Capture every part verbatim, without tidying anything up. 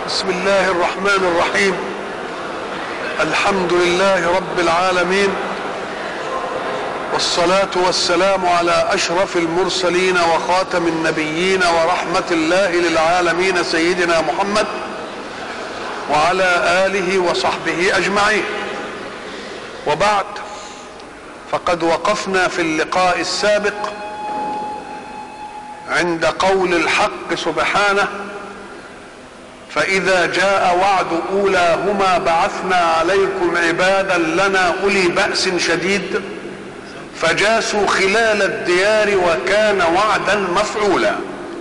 بسم الله الرحمن الرحيم. الحمد لله رب العالمين، والصلاة والسلام على أشرف المرسلين وخاتم النبيين ورحمة الله للعالمين سيدنا محمد وعلى آله وصحبه أجمعين. وبعد، فقد وقفنا في اللقاء السابق عند قول الحق سبحانه: فإذا جاء وعد أولاهما بعثنا عليكم عبادا لنا أولي بأس شديد فجاسوا خلال الديار وكان وعدا مفعولا.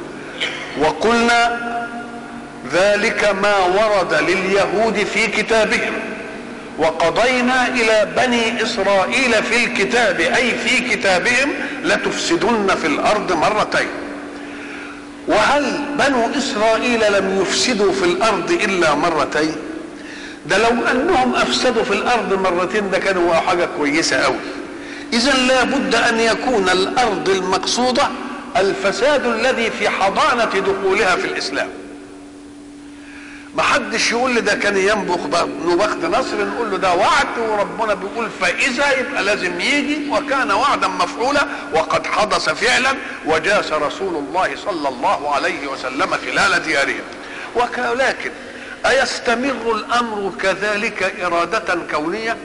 وقلنا ذلك ما ورد لليهود في كتابهم، وقضينا إلى بني إسرائيل في الكتاب أي في كتابهم: لتفسدن في الأرض مرتين. وهل بنو إسرائيل لم يفسدوا في الأرض إلا مرتين؟ ده لو أنهم أفسدوا في الأرض مرتين ده كانوا حاجة كويسة أوي. إذن لا بد أن يكون الأرض المقصودة الفساد الذي في حضانة دخولها في الإسلام. ما حدش يقول لي ده كان ينبخ نبخت نصر نقول له ده وعد، وربنا بيقول فإذا يبقى لازم يجي، وكان وعدا مفعولا وقد حدث فعلا، وجاس رسول الله صلى الله عليه وسلم خلال ديارهم. ولكن أيستمر الأمر كذلك إرادة كونية؟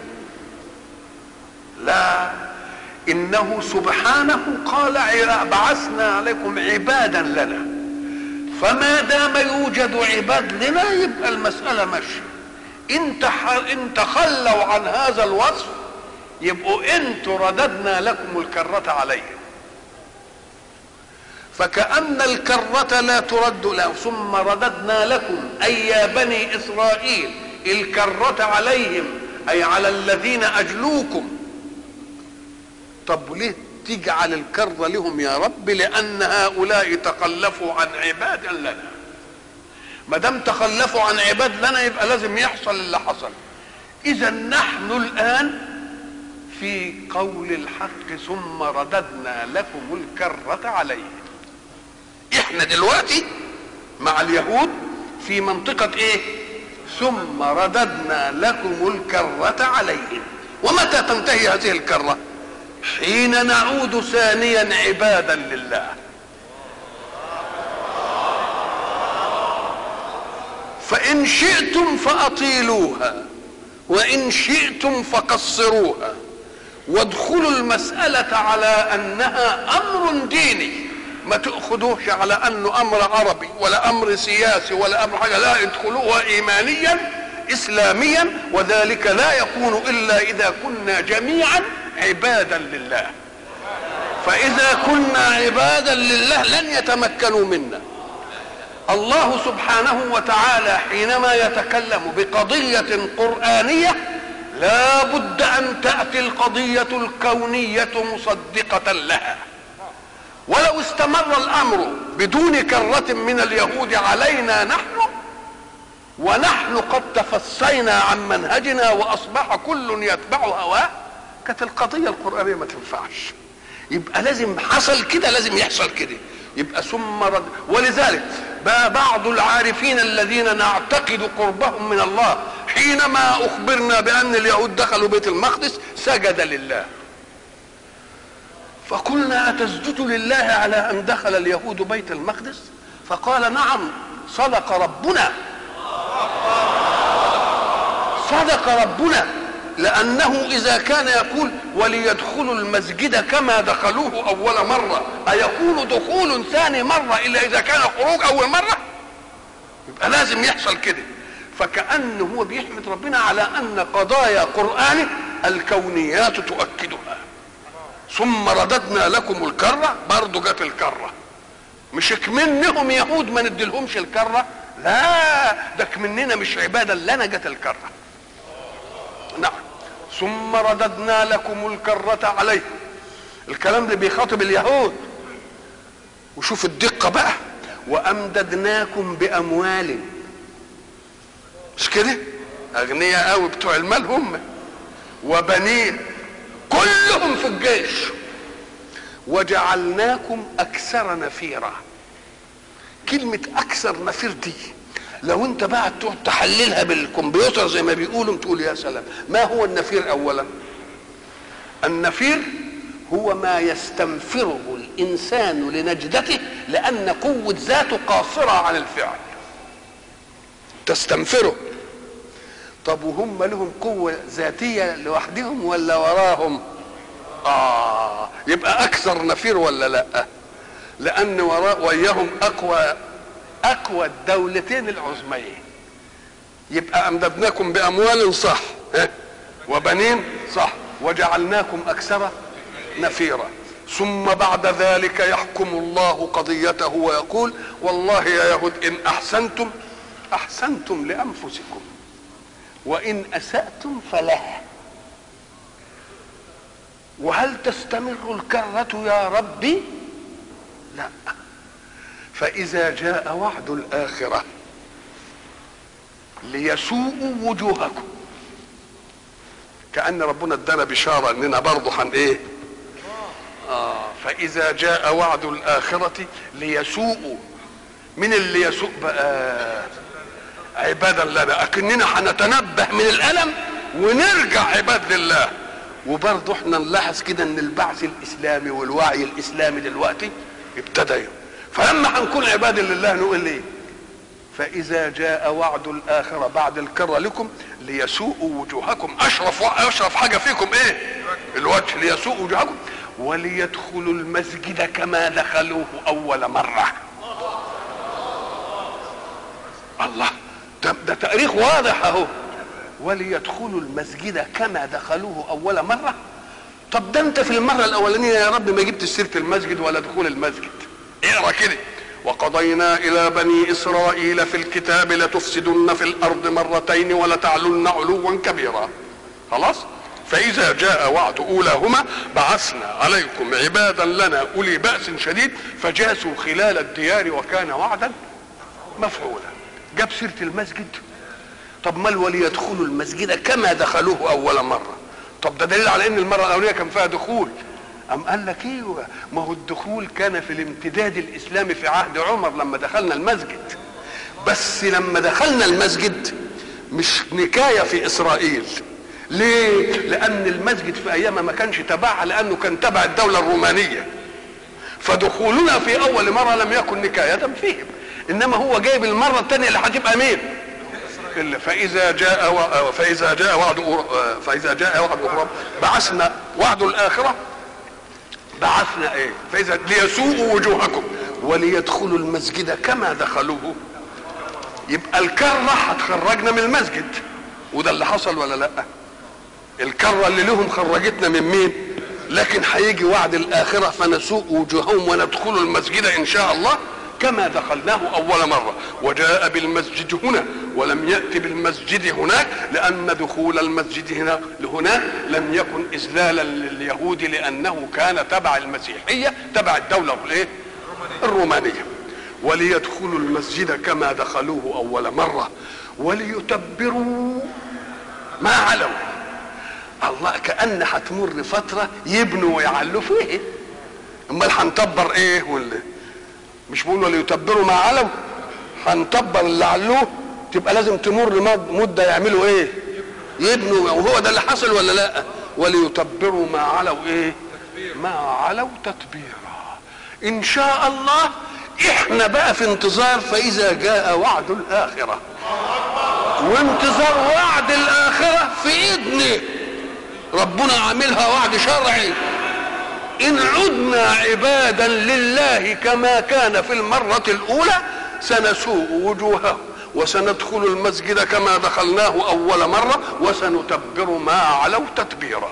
لا، إنه سبحانه قال: بعثنا عليكم عبادا لنا. فما دام يوجد عباد لنا يبقى المسألة ماشية. إن تخلوا عن هذا الوصف يبقوا انتوا رددنا لكم الكرة عليهم. فكأن الكرة لا ترد له، ثم رددنا لكم أي يا بني إسرائيل الكرة عليهم، أي على الذين أجلوكم. طب ليه تجعل الكرة لهم يا رب؟ لأن هؤلاء تخلفوا عن عباد لنا. ما دام تخلفوا عن عباد لنا يبقى لازم يحصل اللي حصل. إذا نحن الآن في قول الحق: ثم رددنا لكم الكرة عليهم. إحنا دلوقتي مع اليهود في منطقة إيه؟ ثم رددنا لكم الكرة عليهم. ومتى تنتهي هذه الكرة؟ حين نعود ثانيا عبادا لله. فإن شئتم فأطيلوها وإن شئتم فقصروها، وادخلوا المسألة على أنها أمر ديني، ما تأخذوش على أنه أمر عربي ولا أمر سياسي ولا أمر حاجة، لا، ادخلوها إيمانيا إسلاميا. وذلك لا يكون إلا إذا كنا جميعا عبادا لله. فإذا كنا عبادا لله لن يتمكنوا منا. الله سبحانه وتعالى حينما يتكلم بقضية قرآنية لا بد أن تأتي القضية الكونية مصدقة لها. ولو استمر الأمر بدون كرة من اليهود علينا نحن، ونحن قد تفصينا عن منهجنا وأصبح كل يتبع هواه، كانت القضية القرآنية ما تنفعش. يبقى لازم حصل كده، لازم يحصل كده. يبقى ثم رد. ولذلك بقى بعض العارفين الذين نعتقد قربهم من الله حينما أخبرنا بأن اليهود دخلوا بيت المقدس سجد لله. فقلنا: أتسجد لله على أن دخل اليهود بيت المقدس؟ فقال: نعم، صدق ربنا، صدق ربنا. لأنه إذا كان يقول وليدخلوا المسجد كما دخلوه أول مرة، أيكون دخول ثاني مرة إلا إذا كان خروج أول مرة؟ يبقى لازم يحصل كده. فكأنه هو بيحمد ربنا على أن قضايا قرآن الكونيات تؤكدها. ثم رددنا لكم الكرة، برضو جت الكرة. مش كمنهم يهود ما نديلهمش الكرة، لا، ده كمننا مش عبادة لنا جت الكرة. نعم، ثم رددنا لكم الكرة عليه. الكلام ده بيخاطب اليهود. وشوف الدقة بقى: وأمددناكم بأموال. مش كده؟ أغنياء قوي بتوع المال هم، وبنين، كلهم في الجيش. وجعلناكم أكثر نفيرا. كلمة أكثر نفير دي لو انت بقى تقعد تحللها بالكمبيوتر زي ما بيقولوا تقول يا سلام. ما هو النفير اولا؟ النفير هو ما يستنفره الانسان لنجدته لان قوة ذاته قاصرة عن الفعل، تستنفره. طب وهم لهم قوة ذاتية لوحدهم ولا وراهم؟ اه يبقى اكثر نفير ولا لا؟ لان وراء وياهم اقوى اقوى الدولتين العظميين. يبقى امددناكم باموال صح وبنين صح وجعلناكم اكثر نفيرا. ثم بعد ذلك يحكم الله قضيته ويقول والله يا يهود ان احسنتم احسنتم لانفسكم وان اسأتم فلها. وهل تستمر الكرة يا ربي؟ لا. فإذا جاء وعد الآخرة ليسوءوا وجوهكم، كأن ربنا ادانا بشارة اننا برضه هن ايه؟ آه فإذا جاء وعد الآخرة ليسوءوا. من اللي يسوء بقى؟ عبادا لنا، اكننا هنتنبه من الألم ونرجع عباد لله. وبرضه احنا نلاحظ كده ان البعث الاسلامي والوعي الاسلامي دلوقتي ابتدى، فلما هنكون عباد لله نقول ايه؟ فاذا جاء وعد الاخره بعد الكره لكم ليسوءوا وجوهكم. اشرف اشرف حاجه فيكم ايه؟ الوجه. ليسوءوا وجوهكم وليدخلوا المسجد كما دخلوه اول مره. الله، ده, ده تاريخ واضح اهو. وليدخلوا المسجد كما دخلوه اول مره. طب ده انت في المره الاولانيه يا رب ما جبت سيره المسجد ولا دخول المسجد. اقرا كده: وقضينا الى بني اسرائيل في الكتاب لتفسدن في الارض مرتين ولتعلن علوا كبيرا. خلاص. فاذا جاء وعد اولاهما بعثنا عليكم عبادا لنا اولي باس شديد فجاسوا خلال الديار وكان وعدا مفعولا. جاب سيره المسجد. طب ما وليدخلوا المسجد كما دخلوه اول مره. طب ده دليل على ان المره الاوليه كان فيها دخول. ام قال لك ايوه، ما هو الدخول كان في الامتداد الاسلامي في عهد عمر لما دخلنا المسجد. بس لما دخلنا المسجد مش نكايه في اسرائيل. ليه؟ لان المسجد في ايامها ما كانش تبعها، لانه كان تبع الدوله الرومانيه. فدخولنا في اول مره لم يكن نكايه فيهم، انما هو جايب المره الثانيه اللي هتبقى مين؟ فاذا جاء و... فاذا جاء وعد أور... فاذا جاء وعد أخرى بعثنا وعد الاخره بعثنا ايه؟ فاذا ليسوءوا وجوهكم وليدخلوا المسجد كما دخلوه. يبقى الكره هتخرجنا من المسجد، وده اللي حصل ولا لا؟ الكره اللي لهم خرجتنا من مين؟ لكن هيجي وعد الاخره فنسوء وجوههم وندخل المسجد ان شاء الله كما دخلناه اول مره. وجاء بالمسجد هنا ولم يأتي بالمسجد هناك، لان دخول المسجد هنا لهناك لم يكن اذلالا لليهود، لانه كان تبع المسيحيه، تبع الدوله الايه؟ الرومانيه. وليدخلوا المسجد كما دخلوه اول مره وليتبروا ما علوا. الله، كأن هتمر فتره يبنوا ويعلوا فيه. امال هنتبر ايه؟ ولا مش بيقولوا ليتبروا ما علوا؟ هنتبر اللي علوه، تبقى لازم تمر مده يعملوا ايه؟ يبنوا. وهو ده اللي حصل ولا لا؟ وليتبروا ما علوا ايه؟ ما علوا تتبيرا. ان شاء الله احنا بقى في انتظار فاذا جاء وعد الاخره. وانتظار وعد الاخره في ايدنا، ربنا عاملها وعد شرعي. إن عدنا عبادا لله كما كان في المرة الأولى سنسوء وجوههم وسندخل المسجد كما دخلناه أول مرة وسنتبر ما علوا تتبيرا.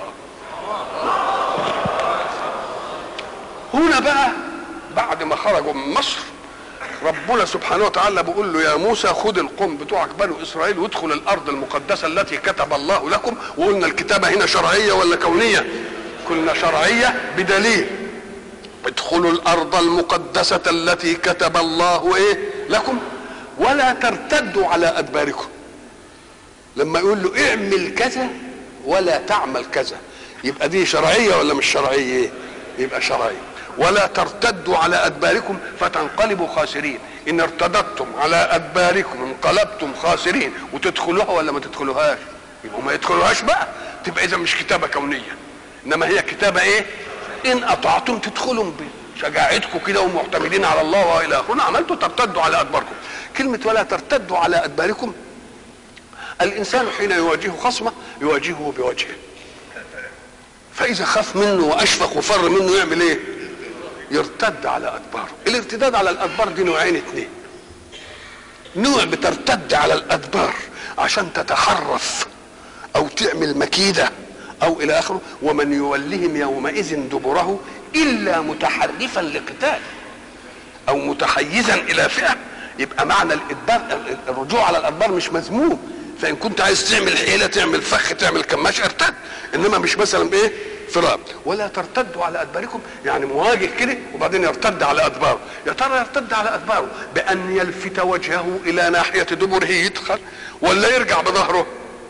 هنا بقى بعد ما خرجوا من مصر ربنا سبحانه وتعالى بيقول له يا موسى خد القوم بتوعك بنو إسرائيل وادخل الأرض المقدسة التي كتب الله لكم. وقلنا الكتابة هنا شرعية ولا كونية؟ قلنا شرعية بدليل: ادخلوا الارض المقدسة التي كتب الله ايه لكم ولا ترتدوا على ادباركم. لما يقول له اعمل كذا ولا تعمل كذا، يبقى دي شرعية ولا مش شرعية؟ يبقى شرعية. ولا ترتدوا على ادباركم فتنقلبوا خاسرين. ان ارتدتم على ادباركم انقلبتم خاسرين، وتدخلوها ولا ما تدخلوهاش؟ يبقوا ما يدخلوهاش بقى، تبقى اذا مش كتابه كونيه، انما هي كتابه ايه؟ ان اطعتم تدخلوا بشجاعتكم كده ومعتمدين على الله والى اخره، عملتوا ترتدوا على ادباركم. كلمه ولا ترتدوا على ادباركم، الانسان حين يواجهه خصمه يواجهه بوجهه، فاذا خاف منه واشفق وفر منه يعمل ايه؟ يرتد على ادباره. الارتداد على الادبار دي نوعين اتنين، نوع بترتد على الادبار عشان تتحرف او تعمل مكيده او الى اخره، ومن يولهم يومئذ دبره الا متحرفا لقتال او متحيزا الى فئه، يبقى معنى الادبار الرجوع على الادبار مش مذموم. فان كنت عايز تعمل حيله تعمل فخ تعمل كماش ارتد، انما مش مثلا بايه؟ فرار. ولا ترتدوا على ادباركم يعني مواجه كده وبعدين يرتد على ادباره. يا ترى يرتد على ادباره بان يلفت وجهه الى ناحيه دبره يدخل، ولا يرجع بظهره؟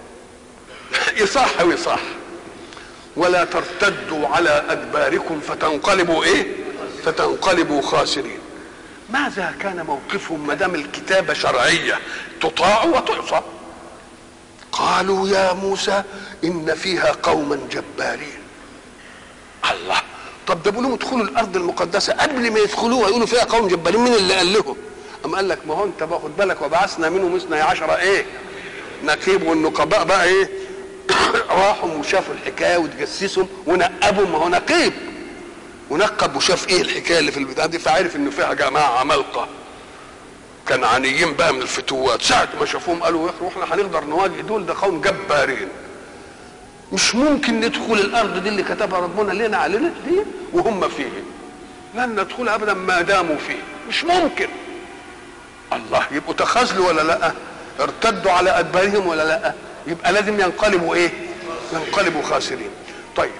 يصح ويصح. ولا ترتدوا على ادباركم فتنقلبوا ايه؟ فتنقلبوا خاسرين. ماذا كان موقفهم ما دام الكتابه شرعيه تطاع وتعصى؟ قالوا يا موسى ان فيها قوما جبارين. الله، طب ده بيقولوا ادخلوا الارض المقدسه، قبل ما يدخلوها يقولوا فيها قوم جبارين، مين اللي قال لهم؟ اما قال لك ما هو انت باخد بالك وبعثنا منهم اثني عشر ايه؟ نقيب، والنقباء بقى ايه؟ راحوا وشافوا الحكايه وتجسسهم ونقبوا، ما هو نقيب ونقب وشاف ايه الحكايه اللي في البتاع دي، فعرف انه فيها جماعه عمالقه كنعانيين بقى من الفتوات. ساعه ما شافوهم قالوا يا اخي احنا هنقدر نواجه دول، ده قوم جبارين، مش ممكن ندخل الارض دي اللي كتبها ربنا لنا علينا دي وهم فيه، لن ندخلها ابدا ما داموا فيه، مش ممكن. الله، يبقوا تخاذلوا ولا لا؟ ارتدوا على ادبارهم ولا لا؟ يبقى لازم ينقلبوا ايه؟ ينقلبوا خاسرين. طيب،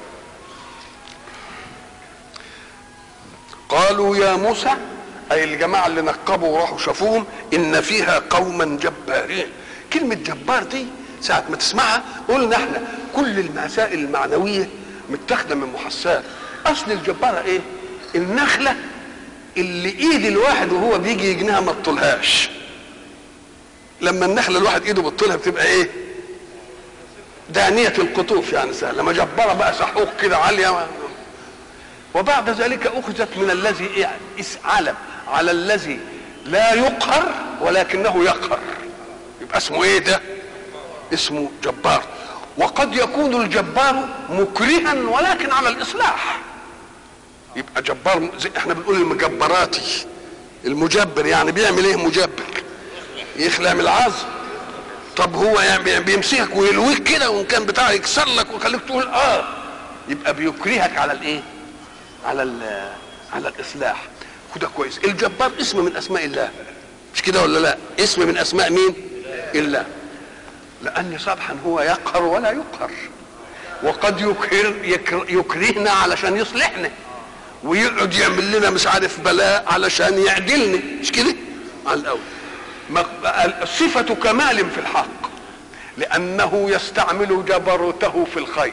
قالوا يا موسى، اي الجماعه اللي نقبوا وراحوا شافوهم، ان فيها قوما جبارين. كلمه جبار دي ساعه ما تسمعها قلنا احنا كل المسائل المعنويه متاخده من محسات. اصل الجباره ايه؟ النخله اللي ايد الواحد وهو بيجي يجنيها ما تطولهاش. لما النخله الواحد ايده بتطولها بتبقى ايه؟ دانيه القطوف يعني سهله. لما جباره بقى سحوق كده عاليه. وبعد ذلك اخذت من الذي إيه؟ علم على الذي لا يقهر ولكنه يقهر، يبقى اسمه ايه ده؟ اسمه جبار. وقد يكون الجبار مكرها ولكن على الاصلاح، يبقى جبار. زي احنا بنقول المجبراتي، المجبر يعني بيعمل ايه؟ مجبر يخلع من العظم. طب هو يعني بيمسكك ويلويك كده وان كان بتاعه يكسر لك ويخليك تقول اه، يبقى بيكرهك على الايه؟ على على الاصلاح. كده كويس. الجبار اسم من اسماء الله، مش كده ولا لا؟ اسم من اسماء مين؟ الله. لان صبحا هو يقهر ولا يقهر، وقد يكهر يكرهنا علشان يصلحنا، ويقعد يعمل لنا مش عارف بلاء علشان يعدلنا، مش كده؟ على الاول صفة كمال في الحق، لانه يستعمل جبروته في الخير.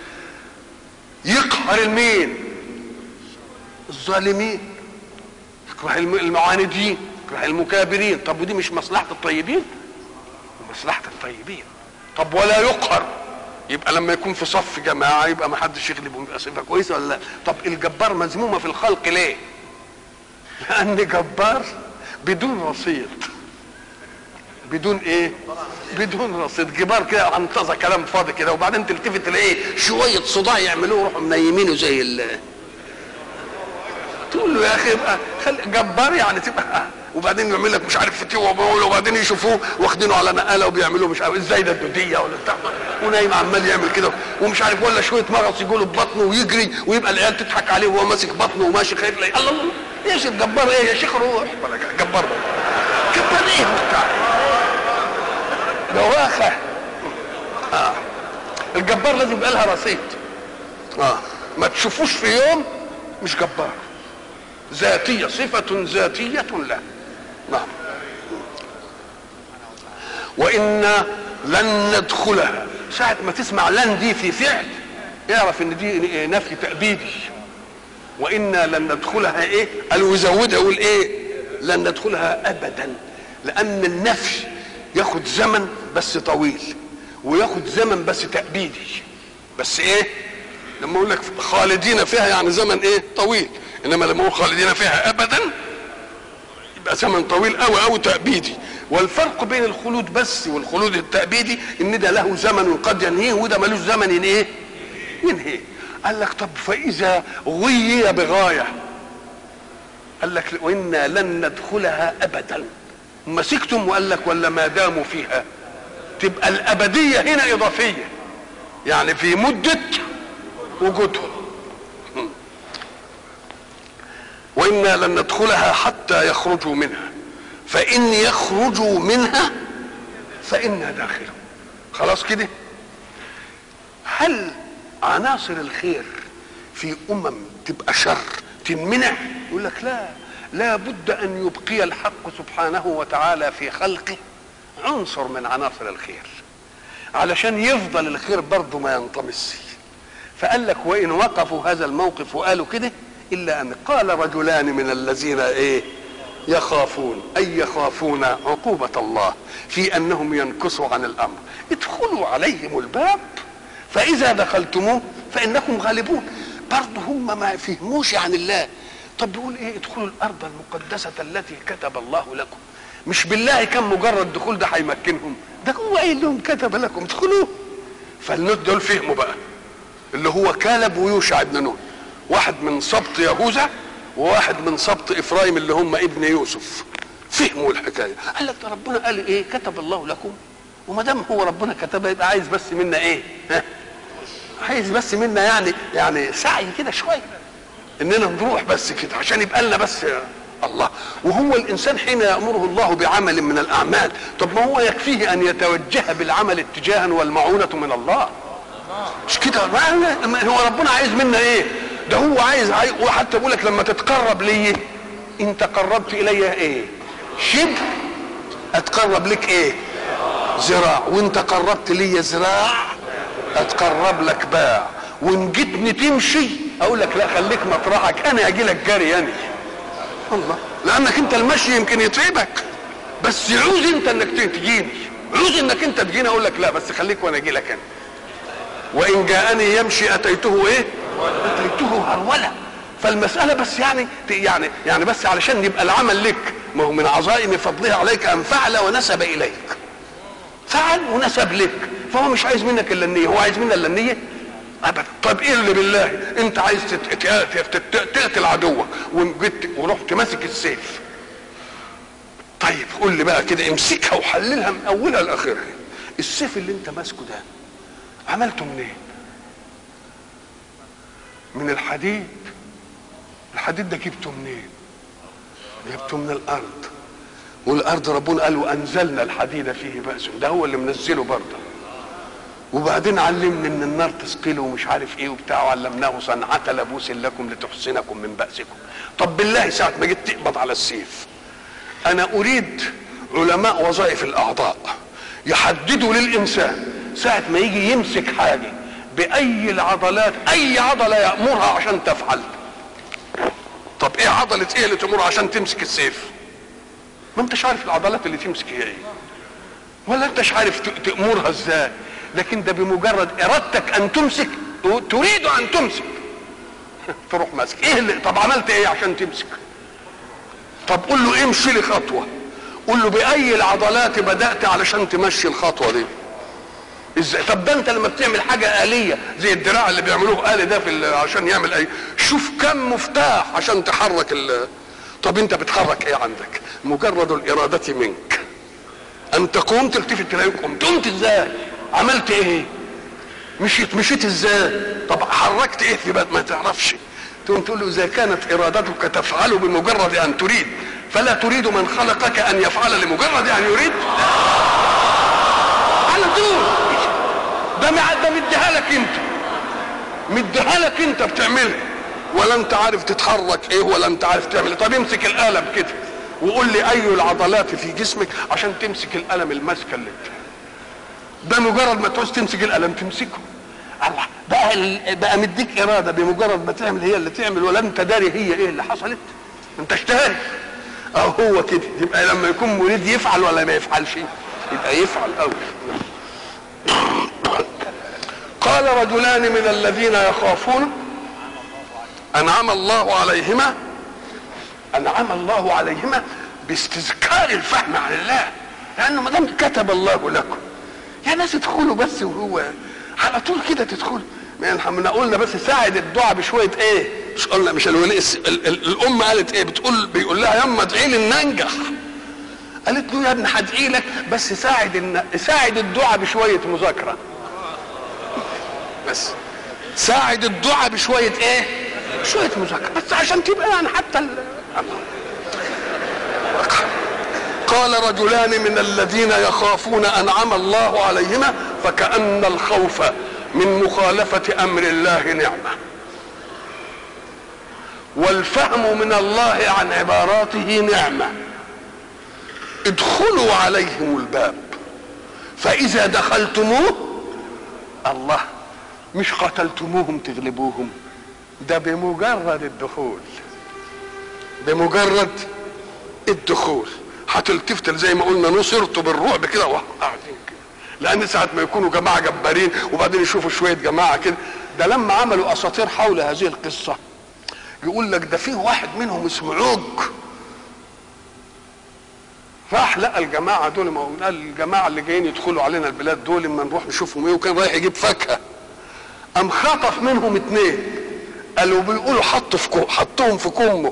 يقهر المين؟ الظالمين، يكره المعاندين، يكره المكابرين. طب ودي مش مصلحة الطيبين؟ مصلحة الطيبين. طب ولا يقهر، يبقى لما يكون في صف جماعة يبقى ما حدش يغلبهم، يبقى صفة كويسة ولا لا؟ طب الجبار مذمومة في الخلق ليه؟ لأن جبار بدون رصيد، بدون ايه؟ بدون رصيد. جبار كده عنطزة كلام فاضي كده، وبعدين تلتفت تلاقيه شوية صداع يعملوه يروحوا منيمينه زي ال تقول له يا اخي ابقى خلي جبار يعني تبقى، وبعدين يعمل لك مش عارف فتوى وبقول، وبعدين يشوفوه واخدينه على نقاله وبيعملوا مش عارف ازاي ده الدوديه ولا بتاع، ونايم عمال يعمل كده ومش عارف، ولا شويه مغص يقولوا ببطنه ويجري ويبقى العيال تضحك عليه وهو ماسك بطنه وماشي خايف. الله الله الله، ايش الجبار ايه يا شيخ؟ روح جبار جبار ايه بتاع دواخه. اه الجبار لازم يبقى لها رصيد. اه ما تشوفوش في يوم مش جبار، ذاتية، صفة ذاتية له. نعم. وإنا لن ندخلها، ساعة ما تسمع لن دي في فعل اعرف ان دي نفي تأبيدي. وإنا لن ندخلها ايه؟ قالوا يزودها يقول ايه؟ لن ندخلها ابدا، لان النفي ياخد زمن بس طويل، وياخد زمن بس تأبيدي، بس ايه لما اقول لك خالدين فيها يعني زمن ايه طويل، انما لما اقول خالدين فيها ابدا يبقى زمن طويل قوي قوي تأبيدي. والفرق بين الخلود بس والخلود التأبيدي ان ده له زمن قد ينهيه، وده ملوش زمن ايه ينهيه. قال لك طب فاذا غي بغايه، قال لك وانا لن ندخلها ابدا، مسكتم وقال لك ولا ما داموا فيها، تبقى الابديه هنا اضافيه، يعني في مده وجودهم. وانا لن ندخلها حتى يخرجوا منها، فان يخرجوا منها فانا داخلون. خلاص كده. هل عناصر الخير في امم تبقى شر تنمنع؟ يقول لك لا، لا بد ان يبقي الحق سبحانه وتعالى في خلقه عنصر من عناصر الخير علشان يفضل الخير برضه ما ينطمسش. فقال لك وان وقفوا هذا الموقف وقالوا كده، الا ان قال رجلان من الذين ايه يخافون، اي يخافون عقوبة الله في انهم ينكصوا عن الامر، ادخلوا عليهم الباب فاذا دخلتموه فانكم غالبون. برضه هم ما فهموش عن الله. طب بيقول ايه ادخلوا الارض المقدسة التي كتب الله لكم، مش بالله كان مجرد دخول ده هيمكنهم، ده هو قايل لهم كتب لكم ادخلوه. فالناس دول فهموا بقى، اللي هو كالب ويوشع ابن نون، واحد من سبط يهوذا وواحد من سبط افرايم اللي هم ابن يوسف، فهموا الحكايه. قال لك ده ربنا قال ايه كتب الله لكم، وما دام هو ربنا كتبها يبقى عايز بس منا ايه ها؟ عايز بس منا يعني يعني سعي كده شويه اننا نروح بس كده عشان يبقى لنا بس الله. وهو الانسان حين يامره الله بعمل من الاعمال، طب ما هو يكفيه ان يتوجه بالعمل اتجاها والمعونه من الله، مش كده؟ هو ربنا عايز منا ايه؟ ده هو عايز, عايز وحتى بيقول لك لما تتقرب لي انت قربت الي ايه شبر، اتقرب لك ايه ذراع، وانت قربت لي ذراع اتقرب لك باع، وان جيتني تمشي اقول لك لا خليك مطرحك انا اجي لك جري يعني الله، لانك انت المشي يمكن يتعبك بس عوز انت انك تجيني، عوز انك انت تجيني اقول لك لا بس خليك وانا اجي لك انا. وان جاءني يمشي اتيته ايه اتيته هروله. فالمساله بس يعني يعني يعني بس علشان يبقى العمل لك، ما هو من عظائم فضله عليك ان فعل ونسب اليك، فعل ونسب لك، فهو مش عايز منك الا النيه، هو عايز منا الا النيه ابدا. طب ايه اللي بالله انت عايز تقتل عدوك وجيت ورحت ماسك السيف، طيب قول لي بقى كده امسكها وحللها من اولها لاخرها. السيف اللي انت ماسكه ده عملته منين؟ من الحديد. الحديد ده جبته منين؟ جبته من الارض، والارض ربنا قال وانزلنا الحديد فيه بأس، ده هو اللي منزله برضه. وبعدين علمني ان النار تثقله ومش عارف ايه وبتاع، وعلمناه صنعة لبوس لكم لتحصنكم من بأسكم. طب بالله ساعة ما جيت تقبض على السيف، انا اريد علماء وظائف الاعضاء يحددوا للانسان ساعة ما يجي يمسك حاجة بأي العضلات، أي عضلة يأمرها عشان تفعل. طب إيه عضلة إيه اللي تأمرها عشان تمسك السيف؟ ما أنتش عارف العضلات اللي تمسك هي إيه، ولا أنتش عارف تأمرها إزاي، لكن ده بمجرد إرادتك أن تمسك، تريد أن تمسك تروح ماسك. إيه اللي طب عملت إيه عشان تمسك؟ طب قول له امشي لي خطوة، قول له بأي العضلات بدأت علشان تمشي الخطوة دي ازاي؟ طب ده انت لما بتعمل حاجه آلية زي الدراع اللي بيعملوه آلي ده في عشان يعمل اي، شوف كم مفتاح عشان تحرك ال... طب انت بتحرك ايه عندك؟ مجرد الإرادة منك ان تقوم تلتفت تلاقيك قمت. قمت ازاي؟ عملت ايه؟ مشيت مشيت ازاي؟ طب حركت ايه في ما تعرفش؟ تقوم تقول له اذا كانت ارادتك تفعل بمجرد ان تريد فلا تريد من خلقك ان يفعل لمجرد ان يريد على طول. ده ده مديها لك انت، مديها لك انت بتعملها، ولا انت عارف تتحرك ايه ولا انت عارف تعمل. طب امسك القلم كده وقول لي اي العضلات في جسمك عشان تمسك القلم المسكه اللي انت ده مجرد ما تعوز تمسك القلم تمسكه. الله بقى بقى مديك اراده بمجرد ما تعمل هي اللي تعمل، ولا انت داري هي ايه اللي حصلت، انت اشتهرت. أو هو كده يبقى لما يكون مريد يفعل ولا ما يفعلش؟ يبقى يفعل أول. قال رجلان من الذين يخافون أنعم الله عليهما، أنعم الله عليهما باستذكار الفهم عن الله، لأنه ما دام كتب الله لكم يا ناس ادخلوا بس، وهو على طول كده تدخلوا. احنا قلنا بس ساعد الدعاء بشويه ايه؟ مش قلنا مش الولي الام قالت ايه؟ بتقول بيقول لها يما ادعي لي ان انجح. قالت له يا ابني هدعي لك بس ساعد الن... ساعد الدعاء بشويه مذاكره. بس ساعد الدعاء بشويه ايه؟ شويه مذاكره بس عشان تبقى يعني حتى ال... قال رجلان من الذين يخافون أنعم الله عليهما، فكأن الخوف من مخالفة أمر الله نعمة، والفهم من الله عن عباراته نعمة. ادخلوا عليهم الباب فإذا دخلتموه، الله مش قتلتموهم تغلبوهم، ده بمجرد الدخول، بمجرد الدخول هتلتفتل زي ما قلنا نصرتوا بالرعب كده وقاعدين كده، لان ساعه ما يكونوا جماعه جبارين وبعدين يشوفوا شويه جماعه كده. ده لما عملوا اساطير حول هذه القصه يقول لك ده فيه واحد منهم اسمه عوج، راح لقى الجماعه دول، ما قال الجماعه اللي جايين يدخلوا علينا البلاد دول اما نروح نشوفهم ايه، وكان رايح يجيب فاكهه، قام خطف منهم اتنين، قالوا بيقولوا حط في كو حطهم في كمه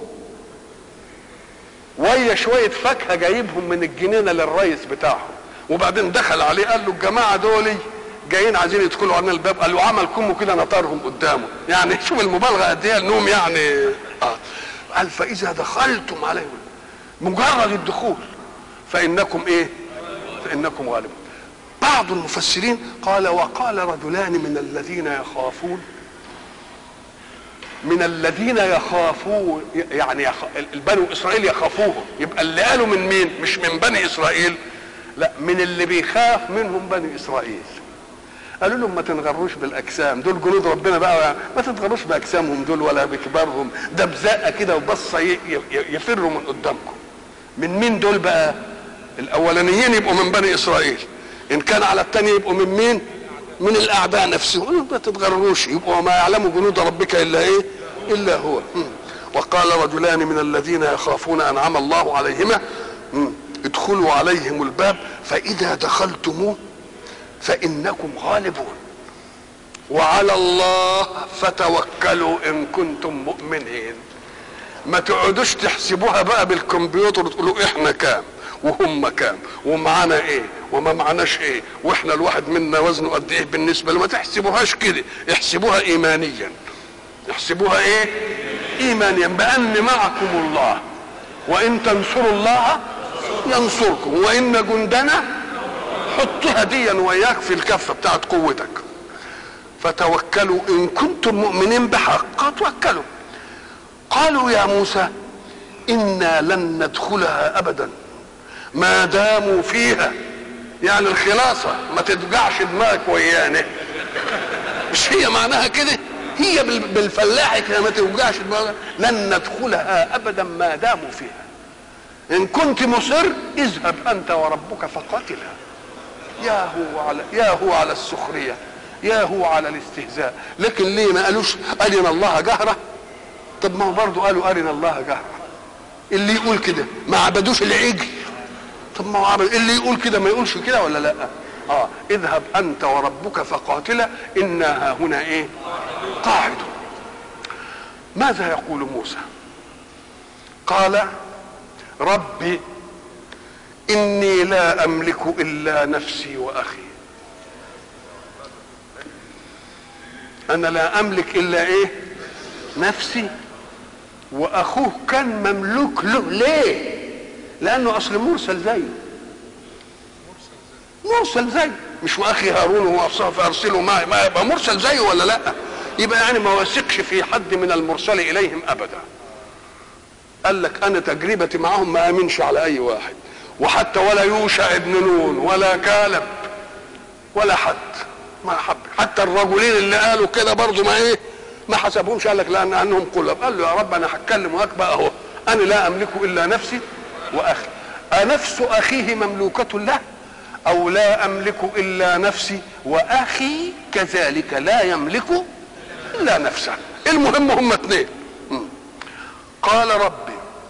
ويا شويه فاكهه جايبهم من الجنينه للريس بتاعهم، وبعدين دخل عليه قال له الجماعه دول جايين عايزين يدخلوا علينا الباب، قال له عمل كمه كده نطرهم قدامه، يعني شوف المبالغه قد ايه انهم يعني اه قال فاذا دخلتم عليهم مجرد الدخول فانكم ايه؟ فانكم غالبون. بعض المفسرين قال وقال رجلان من الذين يخافون، من الذين يخافون يعني يخ... البنو اسرائيل يخافوهم، يبقى اللي قالوا من مين؟ مش من بني اسرائيل، لا من اللي بيخاف منهم بني اسرائيل. قالوا لهم ما تنغروش بالاجسام دول جنود ربنا بقى، ما تتغروش باجسامهم دول ولا بكبارهم، ده بزقه كده وبصه ي... ي... يفروا من قدامكم. من مين دول بقى؟ الاولانيين يبقوا من بني اسرائيل، ان كان على الثاني يبقوا من مين؟ من الاعداء نفسهم. ما تتغرروش، يبقوا ما يعلم جنود ربك الا ايه؟ الا هو. وقال رجلان من الذين يخافون انعم الله عليهما ادخلوا عليهم الباب فاذا دخلتموه فانكم غالبون وعلى الله فتوكلوا ان كنتم مؤمنين. ما تقعدوش تحسبوها بقى بالكمبيوتر وتقولوا احنا كام وهم كام ومعانا ايه وما معناش ايه واحنا الواحد منا وزنه قد ايه بالنسبه له، ما تحسبوهاش كده، احسبوها ايمانيا. احسبوها ايه؟ ايمانيا بان معكم الله وان تنصروا الله ينصركم وان جندنا، حطها ديا وياك في الكفه بتاعت قوتك. فتوكلوا ان كنتم مؤمنين بحق توكلوا. قالوا يا موسى انا لن ندخلها ابدا ما داموا فيها، يعني الخلاصه ما تدجعش دماغك ويانا، مش هي معناها كده؟ هي بالفلاحي كده ما توجعش دماغك، لن ندخلها ابدا ما داموا فيها. ان كنت مصر اذهب انت وربك فقاتلا. يا هو على يا هو على السخريه، يا هو على الاستهزاء. لكن ليه ما قالوش ارنا الله جهره؟ طب ما هو برضه قالوا ارنا الله جهره. اللي يقول كده ما عبدوش العجل، طب ما هو عبد اللي يقول كده ما يقولش كده ولا لا؟ اه اذهب انت وربك فقاتلا انا هنا ايه؟ قاعدون. ماذا يقول موسى؟ قال ربي اني لا املك الا نفسي واخي. انا لا املك الا ايه؟ نفسي واخوه كان مملوك له. ليه؟ لانه اصل مرسل زيه، مرسل زيه، مش واخي هارون هو فارسله معي، ما يبقى مرسل زيه ولا لا؟ يبقى يعني ما وثقش في حد من المرسل اليهم ابدا. قال لك انا تجربتي معهم ما امنش على اي واحد، وحتى ولا يوشع ابن نون ولا كالب ولا حد ما حب، حتى الرجلين اللي قالوا كده برضه ما ايه ما حسبهمش. قال لك لان انهم قلب. قال له يا رب انا هتكلم وهك بقى اهو، انا لا املك الا نفسي واخي. انفس اخيه مملوكة له او لا املك الا نفسي واخي كذلك لا يملك الا نفسه. المهم هم اثنين. قال ربي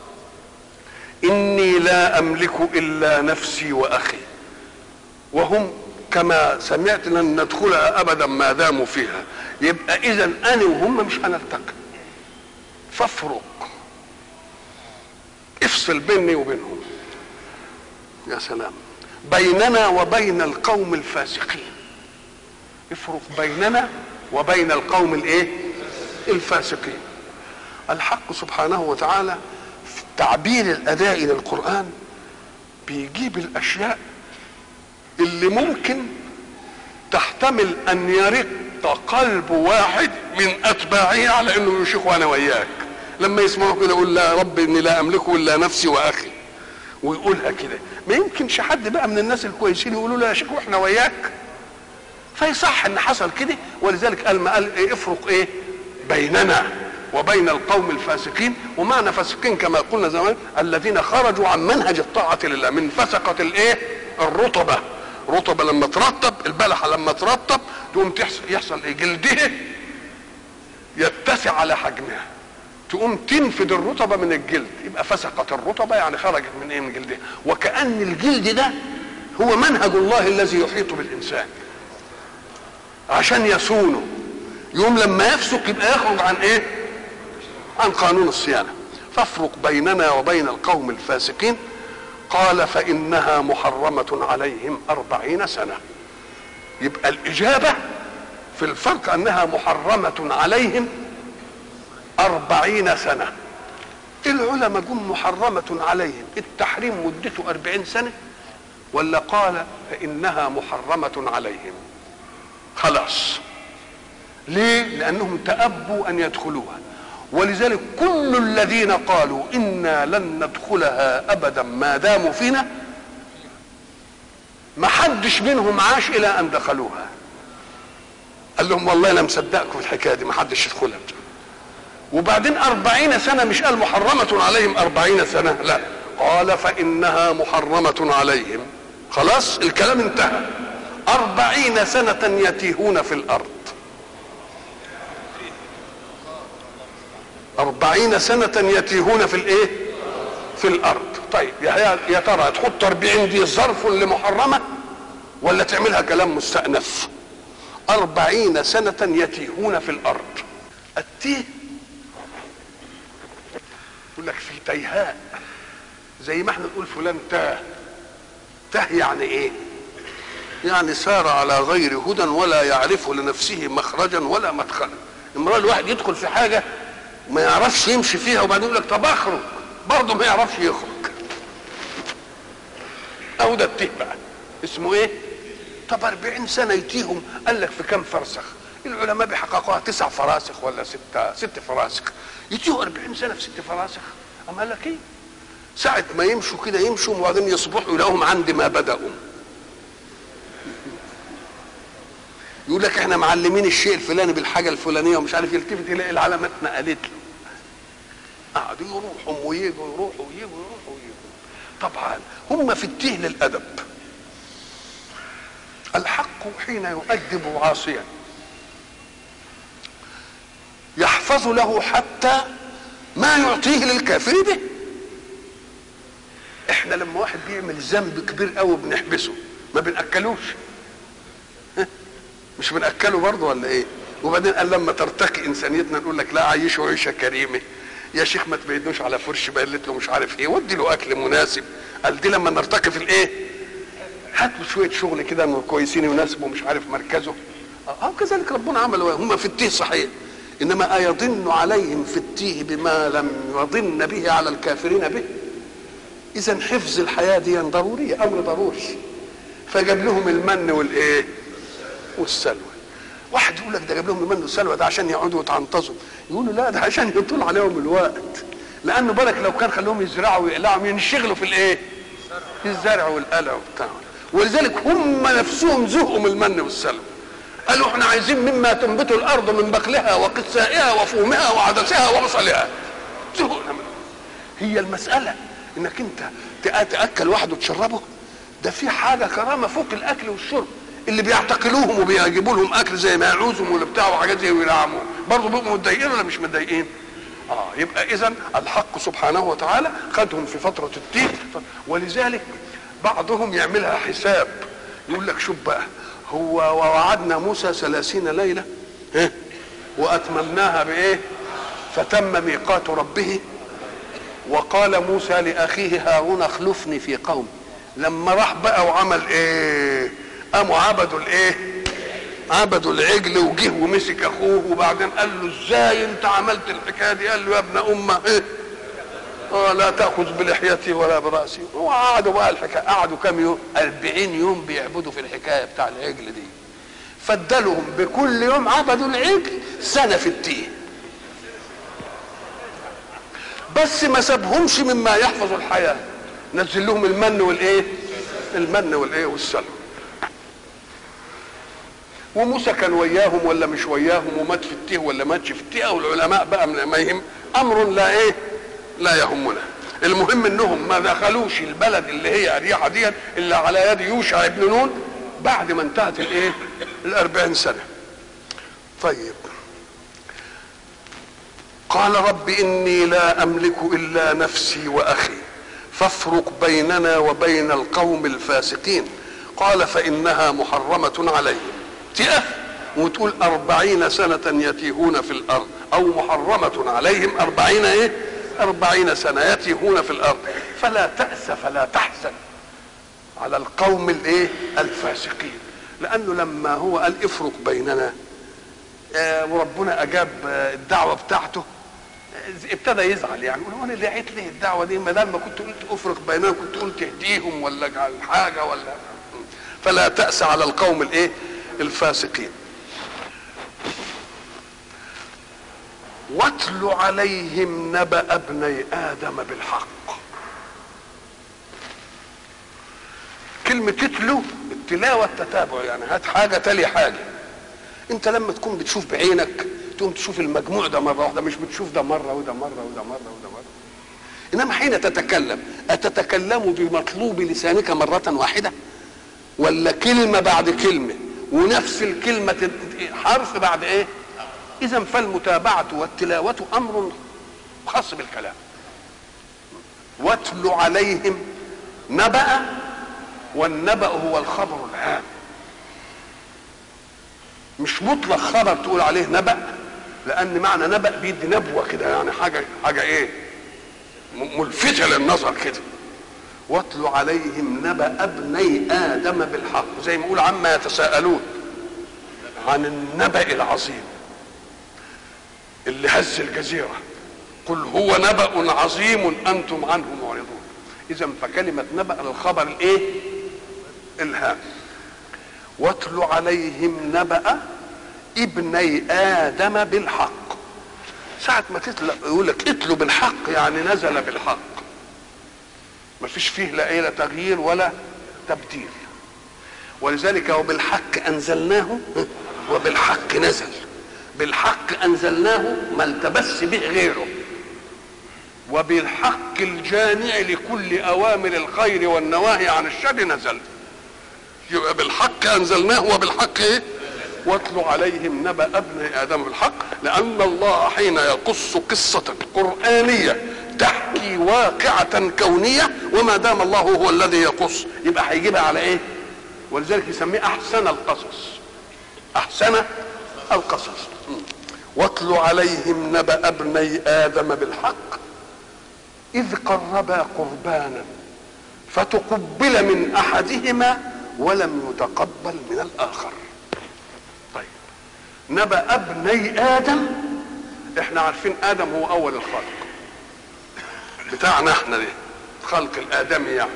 اني لا املك الا نفسي واخي وهم كما سمعت لن ندخلها ابدا ما داموا فيها. يبقى اذا انا وهم مش هنلتقي، فافرق، افصل بيني وبينهم. يا سلام، بيننا وبين القوم الفاسقين. افرق بيننا وبين القوم الايه؟ الفاسقين. الحق سبحانه وتعالى في تعبير الاداء للقرآن بيجيب الاشياء اللي ممكن تحتمل ان يرق قلب واحد من اتباعه على انه يشيخ وانا وياك. لما يسمعوا كده يقول لا رب اني لا املك الا نفسي واخي، ويقولها كده. ما يمكنش حد بقى من الناس الكويسين يقولوا له يا شيخ واحنا وياك. فيصح ان حصل كده، ولذلك قال ما قال إيه؟ افرق ايه بيننا وبين القوم الفاسقين. ومعنى فاسقين كما قلنا زمان الذين خرجوا عن منهج الطاعه لله، من فسقه الايه؟ الرطبه. رطبه لما ترطب، البلحه لما ترطب تقوم تحصل يحصل ايه؟ جلدها يتسع على حجمها، تقوم تنفد الرطبه من الجلد، يبقى فسقت الرطبه يعني خرجت من ايه؟ من جلدها. وكأن الجلد ده هو منهج الله الذي يحيط بالانسان عشان يصونه. يوم لما يفسق يبقى يخرج عن ايه؟ عن قانون الصيانه. فافرق بيننا وبين القوم الفاسقين. قال فإنها محرمة عليهم أربعين سنة. يبقى الإجابة في الفرق أنها محرمة عليهم أربعين سنة. العلماء جم محرمة عليهم، التحريم مدته أربعين سنة ولا قال فإنها محرمة عليهم؟ خلاص. ليه؟ لأنهم تأبوا أن يدخلوها. ولذلك كل الذين قالوا إنا لن ندخلها أبدا ما داموا فينا ما حدش منهم عاش إلى أن دخلوها. قال لهم والله أنا مصدقكم في الحكاية دي، ما حدش يدخلها. وبعدين أربعين سنة، مش قال محرمة عليهم أربعين سنة، لا، قال فإنها محرمة عليهم. خلاص الكلام انتهى. أربعين سنة يتيهون في الأرض. أربعين سنة يتيهون في الإيه؟ في الأرض. طيب يا ترى تحط أربعين دي ظرف لمحرمة ولا تعملها كلام مستأنف؟ أربعين سنة يتيهون في الأرض. التيه يقول لك في تيهاء، زي ما احنا نقول فلان تاه. تاه يعني ايه؟ يعني سار على غير هدى ولا يعرف لنفسه مخرجا ولا مدخلا. امرأة الواحد يدخل في حاجة ما يعرفش يمشي فيها وبعدين يقول لك طب اخرج، برضه ما يعرفش يخرج. اهو ده التيه بقى اسمه ايه؟ طب أربعين سنة يتيهم، قال لك في كم فرسخ؟ العلماء بيحققوها تسع فراسخ ولا ستة ست فراسخ. يتيهوا أربعين سنة في ست فراسخ. أما قال لك ايه؟ ساعة ما يمشوا كده يمشوا وبعدين يصبحوا يلاقوهم عند ما بدأوا. يقول لك احنا معلمين الشيء الفلاني بالحاجة الفلانية ومش عارف، يلتفت يلاقي العلامات نقلت له. قعدوا يروحوا ويجوا يروحوا ويجوا يروحوا ويجوا. طبعا هم في التيه للأدب. الحق حين يؤدب عاصيا يحفظ له حتى ما يعطيه للكافر به. احنا لما واحد بيعمل ذنب كبير قوي بنحبسه، ما بنأكلوش؟ مش بنأكله برضه ولا ايه؟ وبعدين قال لما ترتقي انسانيتنا نقول لك لا عيشه عيشه كريمه يا شيخ، ما تبعدنوش على فرش بقلت له مش عارف ايه، ودي له اكل مناسب. قال دي لما نرتقي في الايه؟ هات له شويه شغل كده كويسين يناسبوا مش عارف مركزه. اه كذلك ربنا عمل هم في التيه صحيح، انما ايظن عليهم في التيه بما لم يظن به على الكافرين به. اذا حفظ الحياه دي ضروريه، امر ضروري. فجاب لهم المن والايه؟ والسلوى. واحد يقول لك ده جاب لهم المن والسلوى ده عشان يقعدوا يتعنطزوا، يقولوا لا ده عشان يطول عليهم الوقت، لانه بالك لو كان خلوهم يزرعوا ويقلعوا ينشغلوا في الايه؟ في الزرع والقلع وبتاع. ولذلك هم نفسهم زهقوا من المن والسلوى، قالوا احنا عايزين مما تنبت الارض من بقلها وقثائها وفومها وعدسها وبصلها. زهقنا منه. هي المساله انك انت تاكل واحد وتشربه، ده في حاجه كرامه فوق الاكل والشرب. اللي بيعتقلوهم وبيجيبوا لهم اكل زي ما يعوزهم ولا بتاع وحاجات زي ويلعموا برضه بيبقوا متضايقين ولا مش متضايقين؟ اه يبقى اذا الحق سبحانه وتعالى خدهم في فتره التيه. ولذلك بعضهم يعملها حساب، يقول لك شوف بقى، هو ووعدنا موسى ثلاثين ليله ها واتممناها بايه؟ فتم ميقات ربه. وقال موسى لاخيه هارون اخلفني في قومي. لما راح بقى وعمل ايه؟ قاموا عبدوا الايه؟ عبدوا العجل، وجه ومسك اخوه، وبعدين قال له ازاي انت عملت الحكايه دي؟ قال له يا ابن امه ايه؟ اه لا تاخذ بلحيتي ولا براسي. وقعدوا بقى الحكايه، قعدوا كام يوم؟ أربعين يوم بيعبدوا في الحكايه بتاع العجل دي. فدلهم بكل يوم عبدوا العجل سنه في التيه، بس ما سابهمش مما يحفظ الحياه. نزل لهم المن والايه؟ المن والايه والسلوى. وموسى كان وياهم ولا مش وياهم، ومات في التيه ولا ماتش في التيه، والعلماء بقى ما يهم، امر لا ايه؟ لا يهمنا. المهم انهم ما دخلوش البلد اللي هي اريحه دي الا على يد يوشع ابن نون بعد ما انتهت الايه؟ الأربعين سنه. طيب، قال رب اني لا املك الا نفسي واخي فافرق بيننا وبين القوم الفاسقين. قال فانها محرمه عليهم. تقف وتقول أربعين سنة يتيهون في الأرض، أو محرمة عليهم أربعين إيه؟ أربعين سنة يتيهون في الأرض. فلا تأس فلا تحزن على القوم الإيه؟ الفاسقين. لأنه لما هو قال افرق بيننا آه وربنا أجاب آه الدعوة بتاعته، آه ابتدى يزعل، يعني يقول أنا اللي عيت ليه الدعوة دي؟ ما دام ما كنت قلت افرق بيننا كنت قلت اهديهم ولا اجعل حاجة ولا. فلا تأس على القوم الإيه؟ الفاسقين. واتل عليهم نبأ ابني آدم بالحق. كلمة تتلو التلاوة التتابع، يعني هات حاجة تلي حاجة. انت لما تكون بتشوف بعينك تقوم تشوف المجموع ده مرة واحدة، مش بتشوف ده مرة وده مرة وده مرة وده مرة. انما حين تتكلم اتتكلم بمطلوب لسانك مرة واحدة ولا كلمة بعد كلمة، ونفس الكلمة حرف بعد ايه؟ اذا فالمتابعة والتلاوة امر خاص بالكلام. واتل عليهم نبأ، والنبأ هو الخبر العام، مش مطلق خبر تقول عليه نبأ، لان معنى نبأ بيدي نبوة كده، يعني حاجة حاجة ايه؟ ملفتة للنظر كده. واتل عليهم نبأ ابني آدم بالحق، زي ما يقول عما يتساءلون عن النبأ العظيم اللي هز الجزيرة، قل هو نبأ عظيم أنتم عنه معرضون. إذا فكلمة نبأ للخبر الإيه؟ الهام. واتل عليهم نبأ ابني آدم بالحق. ساعة ما تتلى يقول لك اتلوا بالحق، يعني نزل بالحق، ما فيش فيه لا ايه لا تغيير ولا تبديل. ولذلك وبالحق انزلناه وبالحق نزل. بالحق انزلناه ما التبس به غيره، وبالحق الجامع لكل اوامر الخير والنواهي عن الشر نزل. يبقى بالحق انزلناه وبالحق ايه؟ واتلوا عليهم نبأ ابن آدم بالحق، لأن الله حين يقص قصة قرآنية تحكي واقعة كونية، وما دام الله هو الذي يقص يبقى هيجيبها على ايه؟ ولذلك يسميه احسن القصص. احسن القصص. واتلوا عليهم نبأ ابني آدم بالحق إذ قربا قربانا فتقبل من أحدهما ولم يتقبل من الآخر. طيب، نبأ ابني آدم، احنا عارفين آدم هو أول الخلق بتاعنا احنا دي، خلق الآدمي يعني.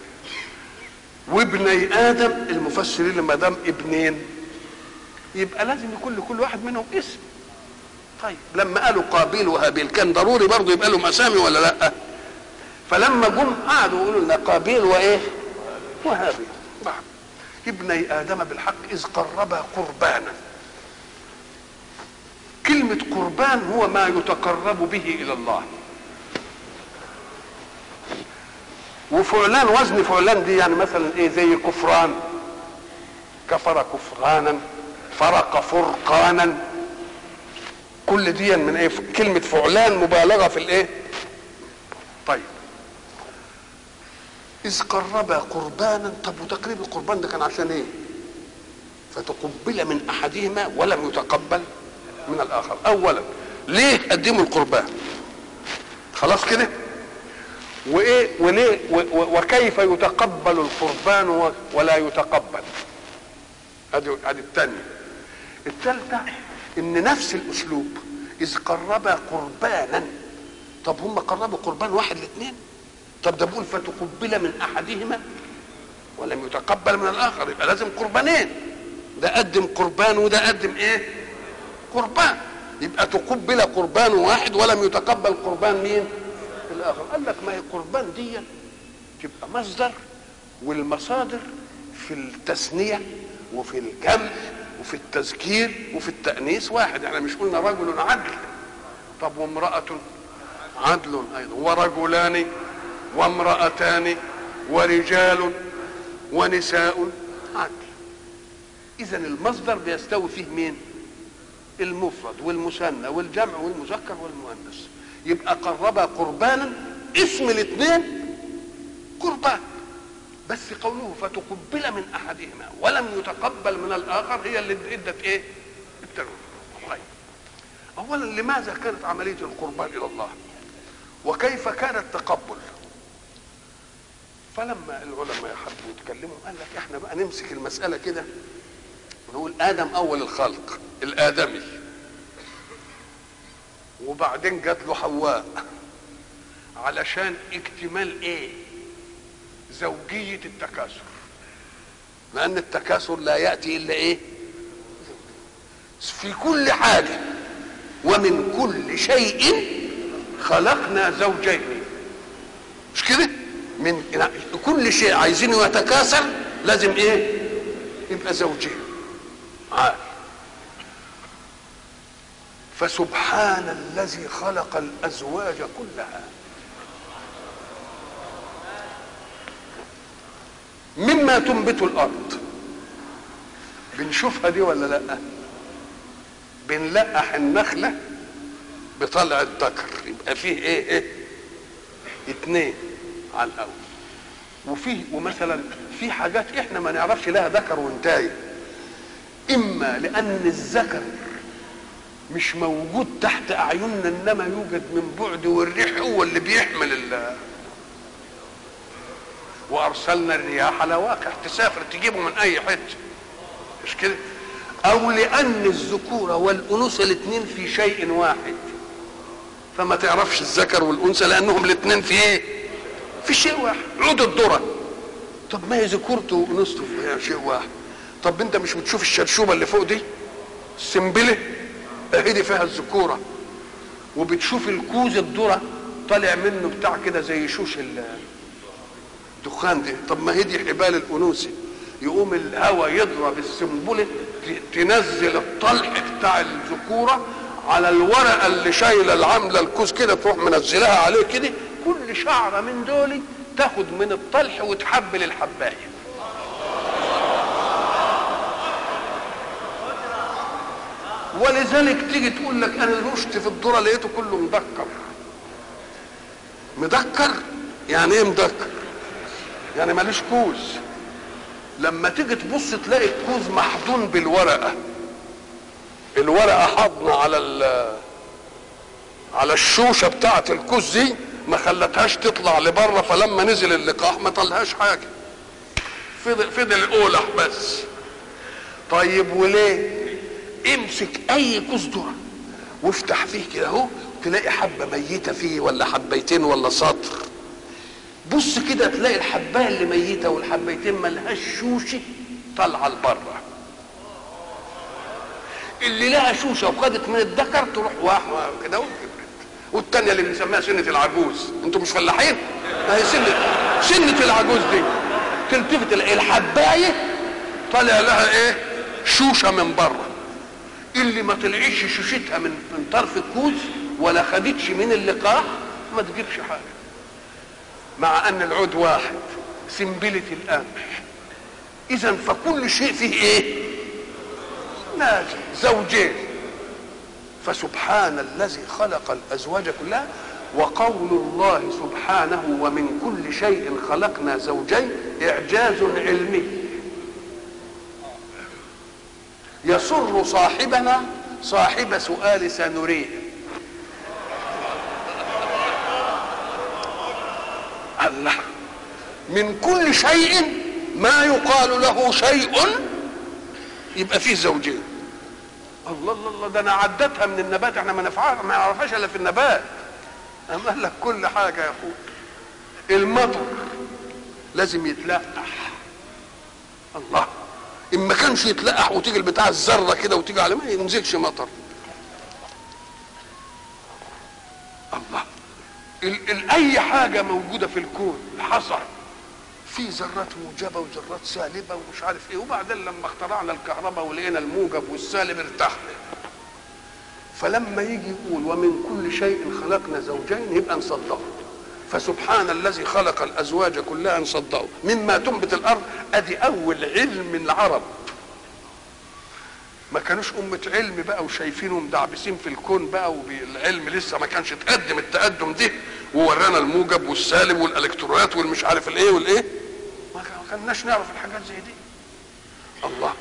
وابني آدم المفسرين لما دام ابنين يبقى لازم يكون لكل واحد منهم اسم. طيب لما قالوا قابيل وهابيل كان ضروري برضه يبقى لهم اسامي ولا لا؟ فلما جم قعدوا يقولوا لنا قابيل وايه؟ وهابيل. ابني آدم بالحق إذ قربا قربانا. كلمة قربان هو ما يتقرب به إلى الله. وفعلان وزن فعلان دي يعني مثلا ايه؟ زي كفران، كفر كفرانا، فرق فرقانا، كل دي من ايه؟ كلمة فعلان مبالغة في الايه؟ طيب إذ قربا قربانا، طب وتقريب القربان ده كان عشان ايه؟ فتقبل من احدهما ولم يتقبل من الاخر. اولا ليه قدموا القربان؟ خلاص كده. وايه وليه وكيف يتقبل القربان ولا يتقبل؟ هذه هذه الثانيه. الثالثه ان نفس الاسلوب اذ قربا قربانا، طب هم قربوا قربان واحد لاثنين، طب ده بيقول فتقبل من احدهما ولم يتقبل من الاخر، يبقى لازم قربانين، ده قدم قربان وده قدم ايه؟ قربان، يبقى تقبل قربان واحد ولم يتقبل قربان مين؟ الاخر. قال لك ما هي قربان دي تبقى مصدر، والمصادر في التثنيه وفي الجمع وفي التذكير وفي التأنيث واحد. احنا مش قلنا رجل عدل؟ طب وامرأة عدل ايضا، ورجلان وامرأتان ورجال ونساء عدل. اذا المصدر بيستوي فيه مين؟ المفرد والمثنى والجمع والمذكر والمؤنث. يبقى قرب قربانا اسم الاثنين قربان، بس قوله فتقبل من احدهما ولم يتقبل من الاخر هي اللي ادت ايه؟ التنوين. طيب اولا لماذا كانت عمليه القربان الى الله؟ وكيف كان التقبل؟ فلما العلماء حبوا يتكلموا قال لك احنا بقى نمسك المساله كده ونقول ادم اول الخلق الادمي، وبعدين جات له حواء علشان اكتمال ايه؟ زوجيه التكاثر، لان التكاثر لا ياتي الا ايه؟ في كل حاجه ومن كل شيء خلقنا زوجين، مش كده؟ من كل شيء عايزينه يتكاثر لازم ايه؟ يبقى زوجين. عارف. فسبحان الذي خلق الازواج كلها مما تنبت الارض. بنشوفها دي ولا لا؟ بنلقح النخله بطلع الذكر، يبقى فيه ايه؟ ايه؟ اتنين على الاول. وفيه ومثلا في حاجات احنا ما نعرفش لها ذكر وانتاي، اما لان الذكر مش موجود تحت اعيننا انما يوجد من بعد، والريح هو اللي بيحمل ال وارسلنا الرياح لواقع تسافر تجيبه من اي حته، مش كده؟ او لان الذكوره والانوثه الاثنين في شيء واحد، فما تعرفش الذكر والانثى لانهم الاثنين في ايه؟ في شيء واحد. عود الذره، طب ما هي ذكورته وانوثته في شيء واحد. طب انت مش بتشوف الشرشوبه اللي فوق دي السنبله اهي دي فيها الذكوره، وبتشوف الكوز الذره طالع منه بتاع كده زي شوش الدخان دي، طب ما هي دي حبال الانوثه، يقوم الهواء يضرب السنبله تنزل الطلح بتاع الذكوره على الورقه اللي شايله العامله الكوز كده، تروح منزلها عليه كده، كل شعره من دول تاخد من الطلح وتحبل الحبايه. ولذلك تيجي تقول لك انا رشت في الذره لقيته كله مدكر. مدكر يعني ايه مدكر؟ يعني ماليش كوز. لما تيجي تبص تلاقي الكوز محضون بالورقه، الورقه حاضنه على على الشوشه بتاعه الكوز دي، ما خلتهاش تطلع لبره، فلما نزل اللقاح ما طلعهاش حاجه، فضل فضل قولح بس. طيب وليه؟ امسك اي كوز ذره وافتح فيه كده اهو تلاقي حبه ميته فيه ولا حبيتين ولا سطر، بص كده تلاقي الحبايه اللي ميته والحبيتين ملهاش شوشه طالعه لبره. اللي لها شوشه وخدت من الذكر تروح واحده كده والثانيه اللي بنسميها سنه العجوز. انتوا مش فلاحين؟ هي سنه سنه العجوز دي تلتفت تلاقي الحبايه طالع لها ايه؟ شوشه من بره. اللي ما طلعش شوشتها من من طرف الكوز ولا خدتش من اللقاح ما تجيبش حاجه. مع ان العود واحد، سنبلة القمح. اذا فكل شيء فيه ايه؟ لازم زوجين. فسبحان الذي خلق الازواج كلها. وقول الله سبحانه ومن كل شيء خلقنا زوجين اعجاز علمي يسر صاحبنا صاحب سؤال سنريه. الله، من كل شيء ما يقال له شيء يبقى فيه زوجين. الله الله الله، ده انا عدتها من النبات، احنا ما نفعها ما نعرفهاش الا في النبات. أما قال لك كل حاجه يا اخوي. المطر لازم يتلقح. الله، ان ما كانش يتلقح وتيجي البتاع الذره كده وتيجي على ما ينزلش مطر. الله، ال ال اي حاجه موجوده في الكون حصل في ذرات موجبه وذرات سالبه ومش عارف ايه، وبعدين لما اخترعنا الكهرباء ولقينا الموجب والسالب ارتحنا. فلما يجي يقول ومن كل شيء خلقنا زوجين يبقى نصدقه. فسبحان الذي خلق الازواج كلها نصدقه مما تنبت الارض. ادي اول علم العرب، ما كانوش امه علم بقى وشايفينهم دعبسين في الكون بقى، والعلم لسه ما كانش تقدم التقدم ده وورانا الموجب والسالب والالكترونات والمش عارف الايه والايه. ما كناش نعرف الحاجات زي دي. الله،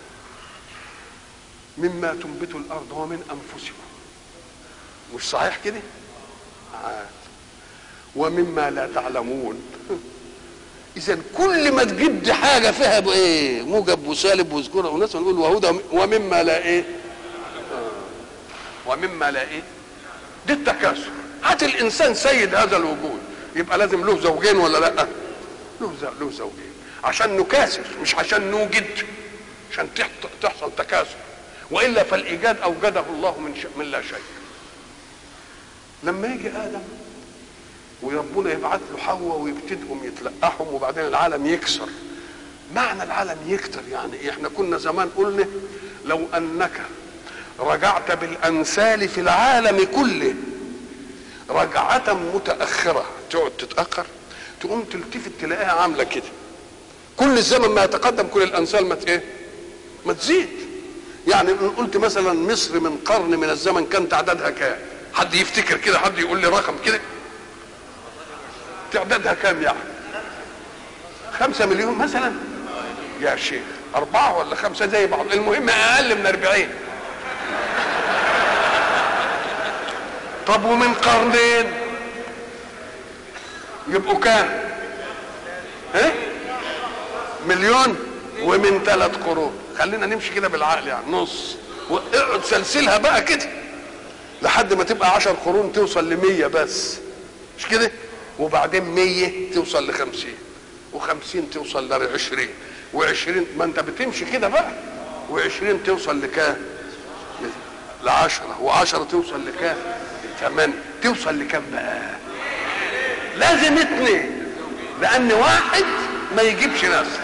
مما تنبت الارض ومن انفسكم. مش صحيح كده؟ عاد. ومما لا تعلمون. اذا كل ما تجد حاجه فيها بايه موجب وسالب وذكوره وناس نقول وهدى ومما لا ايه ومما لا ايه. دي التكاثر. هات الانسان سيد هذا الوجود يبقى لازم له زوجين ولا لا؟ له له زوجين عشان نكاثر، مش عشان نوجد، عشان تحصل تكاثر. والا فالايجاد اوجده الله من من لا شيء. لما يجي ادم وربنا يبعث له حواء ويبتدئهم يتلقحهم وبعدين العالم يكسر. معنى العالم يكتر يعني ايه؟ احنا كنا زمان قلنا لو انك رجعت بالامثال في العالم كله رجعة متأخرة، تقعد تتأخر تقوم تلتفت تلاقيها عاملة كده. كل الزمن ما يتقدم كل الامثال ما ايه؟ ما تزيد. يعني قلت مثلا مصر من قرن من الزمن كان تعدادها كام؟ حد يفتكر كده؟ حد يقول لي رقم كده؟ تعدادها كام يعني؟ خمسة مليون مثلا يا شيخ. أربعة ولا خمسة زي بعض، المهم أقل من أربعين. طب ومن قرنين يبقوا كام؟ ايه؟ مليون. ومن ثلاث قرون، خلينا نمشي كده بالعقل يعني نص، واقعد سلسلها بقى كده لحد ما تبقى عشر قرون توصل لمية بس، مش كده؟ وبعدين مية توصل لخمسين، وخمسين توصل لعشرين، وعشرين ما انت بتمشي كده بقى، وعشرين توصل لكام؟ لعشرة، وعشرة توصل لكام؟ ثمانية. توصل لكام بقى؟ لازم اتنين، لأن واحد ما يجيبش نفسه.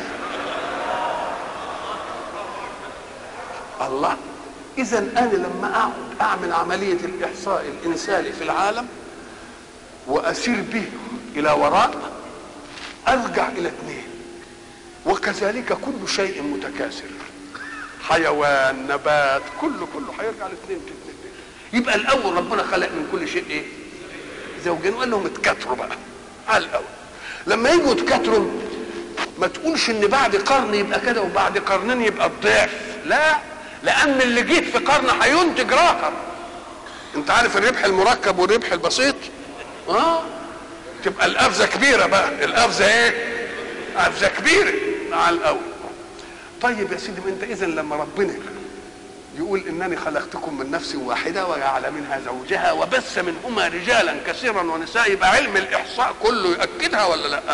الله. إذا أنا لما أقعد أعمل عملية الإحصاء الإنساني في العالم وأسير به إلى وراء أرجع إلى اثنين. وكذلك كل شيء متكاثر، حيوان نبات كله كله هيرجع لاثنين اثنين. يبقى الأول ربنا خلق من كل شيء إيه؟ زوجين، وقال لهم اتكاثروا بقى على الأول. لما يجوا يتكاثروا ما تقولش إن بعد قرن يبقى كده وبعد قرنين يبقى الضعف، لا، لأن اللي جه في قرن هينتج راحة. أنت عارف الربح المركب والربح البسيط؟ آه تبقى القفزة كبيرة بقى، القفزة إيه؟ قفزة كبيرة على الأول. طيب يا سيدي، أنت إذا لما ربنا يقول إنني خلقتكم من نفس واحدة وجعل منها زوجها وبث منهما رجالا كثيرا ونساء، يبقى علم الإحصاء كله يؤكدها ولا لأ؟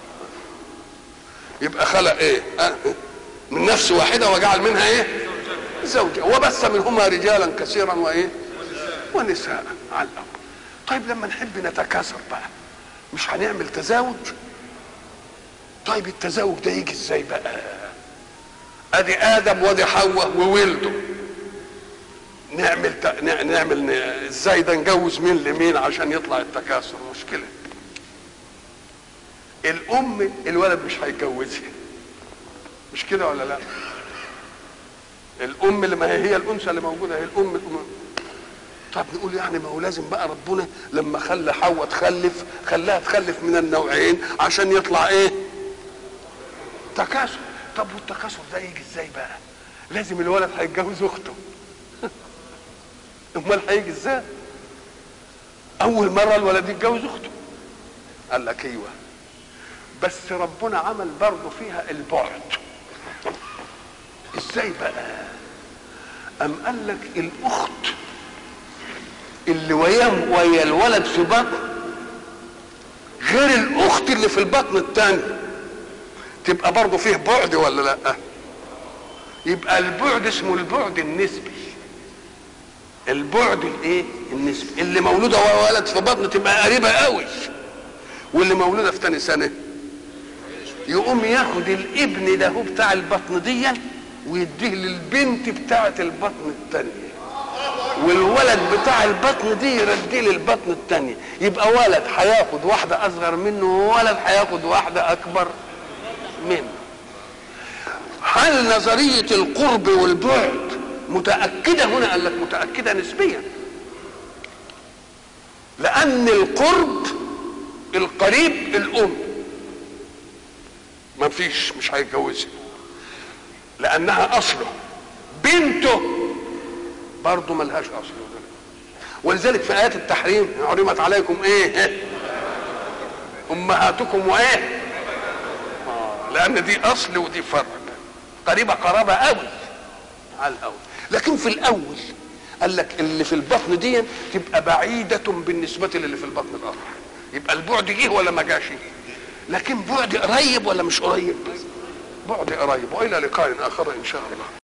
يبقى خلق إيه؟ آه. من نفس واحدة وجعل منها إيه؟ زوجها وبث منهما رجالا كثيرا وإيه؟ ونساء على الأول. طيب لما نحب نتكاثر بقى مش هنعمل تزاوج؟ طيب التزاوج ده يجي ازاي بقى؟ ادي ادم وادي حواء وولده، نعمل ت... نعمل ازاي ده؟ نجوز مين لمين عشان يطلع التكاثر؟ مشكله. الام الولد مش هيتجوزها، مش كده ولا لا؟ الام اللي ما هي هي الانثى اللي موجوده، هي الام الام. طب نقول يعني ما هو لازم بقى ربنا لما خلى حواء تخلف خلاها تخلف من النوعين عشان يطلع ايه؟ تكاثر. طب والتكاثر ده يجي ازاي بقى؟ لازم الولد هيتجوز اخته. امال هيجي ازاي؟ اول مره الولد يتجوز اخته. قال لك ايوه، بس ربنا عمل برضه فيها البعد. ازاي بقى؟ ام قال لك الاخت اللي وياه ويا الولد في بطن غير الاخت اللي في البطن الثاني، تبقى برضه فيه بعد ولا لا؟ يبقى البعد اسمه البعد النسبي. البعد الايه؟ النسبي. اللي مولوده وهو ولد في بطن تبقى قريبه قوي، واللي مولوده في ثاني سنه يقوم ياخد الابن ده هو بتاع البطن دي ويديه للبنت بتاعه البطن الثانيه، والولد بتاع البطن دي يرديه للبطن الثانيه. يبقى ولد هياخد واحده اصغر منه وولد هياخد واحده اكبر منه. هل نظريه القرب والبعد متاكده هنا؟ قال لك متاكده نسبيا، لان القرب القريب الام ما فيش، مش هيتجوزها لانها اصله. بنته برضه ملهاش اصل، ولذلك في ايات التحريم حرمت عليكم ايه؟ امهاتكم وايه؟ آه لان دي اصل ودي فرع، قريبه قرابه قوي على الاول. لكن في الاول قال لك اللي في البطن دي تبقى بعيده بالنسبه للي في البطن الاخر. يبقى البعد جه ولا ما جاش؟ لكن بعد قريب ولا مش قريب؟ بعد قريب. والى لقاء اخر ان شاء الله.